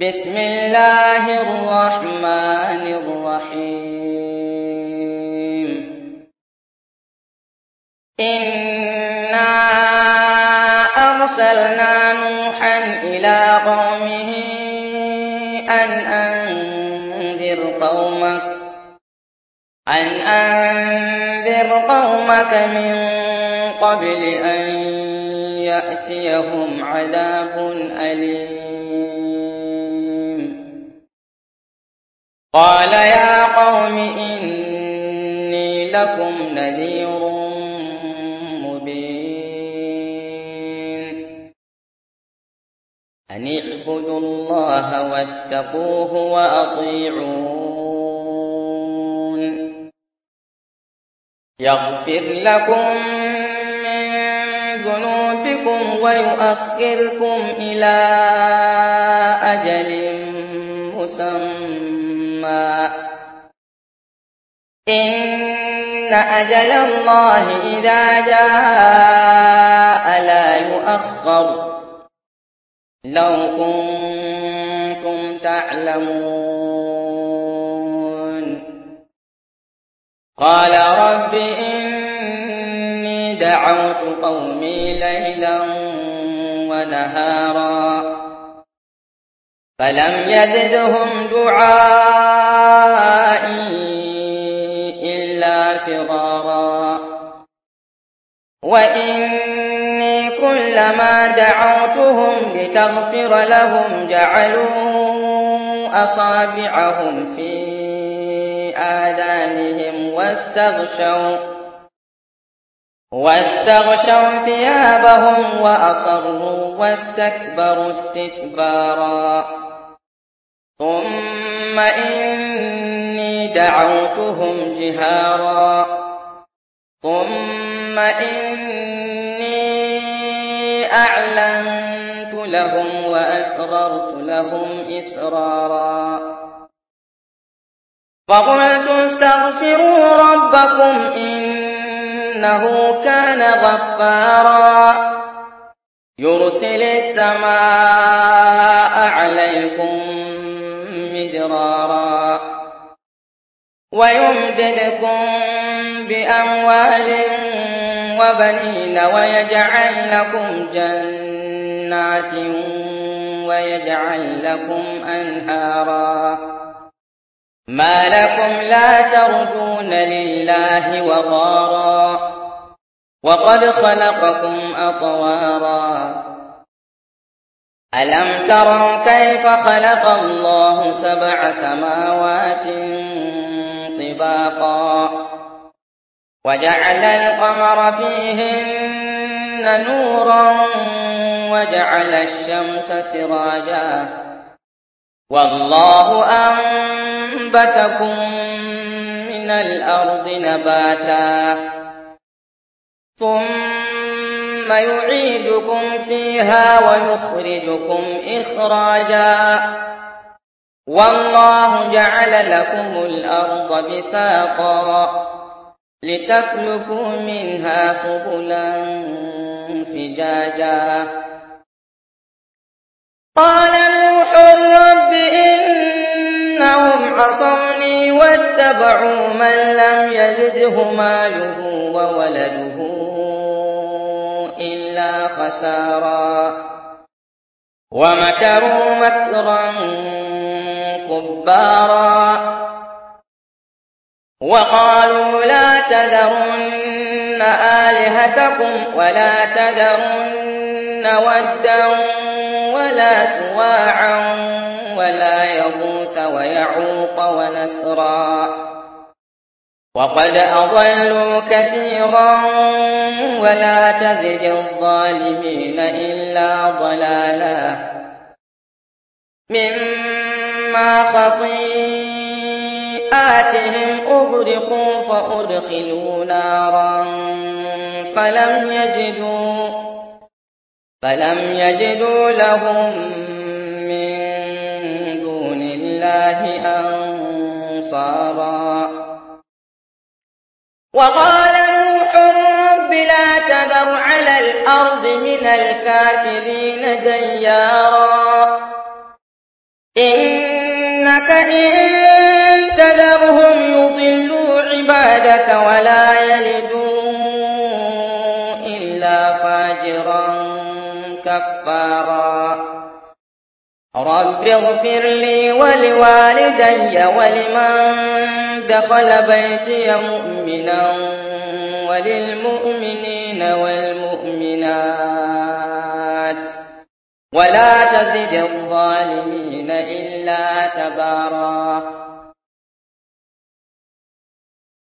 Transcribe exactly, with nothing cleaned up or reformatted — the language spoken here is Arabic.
بسم الله الرحمن الرحيم إنا أرسلنا نوحا إلى قومه أن أنذر قومك أن أنذر قومك من قبل أن يأتيهم عذاب أليم قال يا قوم إني لكم نذير مبين أن اعبدوا الله واتقوه وأطيعون يغفر لكم من ذنوبكم ويؤخركم إلى أجل مسمى إن أجل الله إذا جاء لا يؤخر لو كنتم تعلمون قال رب إني دعوت قومي ليلا ونهارا فلم يزدهم دعائي إلا فرارا وإني كلما دعوتهم لتغفر لهم جعلوا أصابعهم في آذانهم واستغشوا واستغشوا ثيابهم وأصروا واستكبروا استكبارا ثم إني دعوتهم جهارا ثم إني أعلنت لهم وأسررت لهم إسرارا فقلت استغفروا ربكم إنه كان غفارا يرسل السماء عليكم مدرارا ويمددكم بأموال وبنين ويجعل لكم جنات ويجعل لكم أنهارا ما لكم لا ترجون لله وقارا وقد خلقكم أطوارا ألم تروا كيف خلق الله سبع سماوات طباقا وجعل القمر فيهن نورا وجعل الشمس سراجا والله أنبتكم من الأرض نباتا ثم يعيدكم فيها ويخرجكم إخراجا والله جعل لكم الأرض بساطا لتسلكوا منها سبلا فجاجا قال نوح رب إنهم عصوني واتبعوا من لم يزده ماله وولده إلا خسارا ومكروا مكرا كبارا وقالوا لا تذرن آلهتكم ولا تذرن ودا ولا سواعا ولا يغوث ويعوق ونسرا وقد أضلوا كثيرا ولا تزد الظالمين إلا ضلالا مما خطيئاتهم أغرقوا فأدخلوا نارا فلم يجدوا فلم يجدوا لهم من دون الله أنصارا وقال نوح رب لا تذر على الأرض من الكافرين ديارا إنك إن تذرهم يضلوا عبادك ولا يلدوا إلا فاجرا كفارا رب اغفر لي ولوالدي ولمن دخل بيتي مؤمنا وللمؤمنين والمؤمنات ولا تزد الظالمين إلا تبارا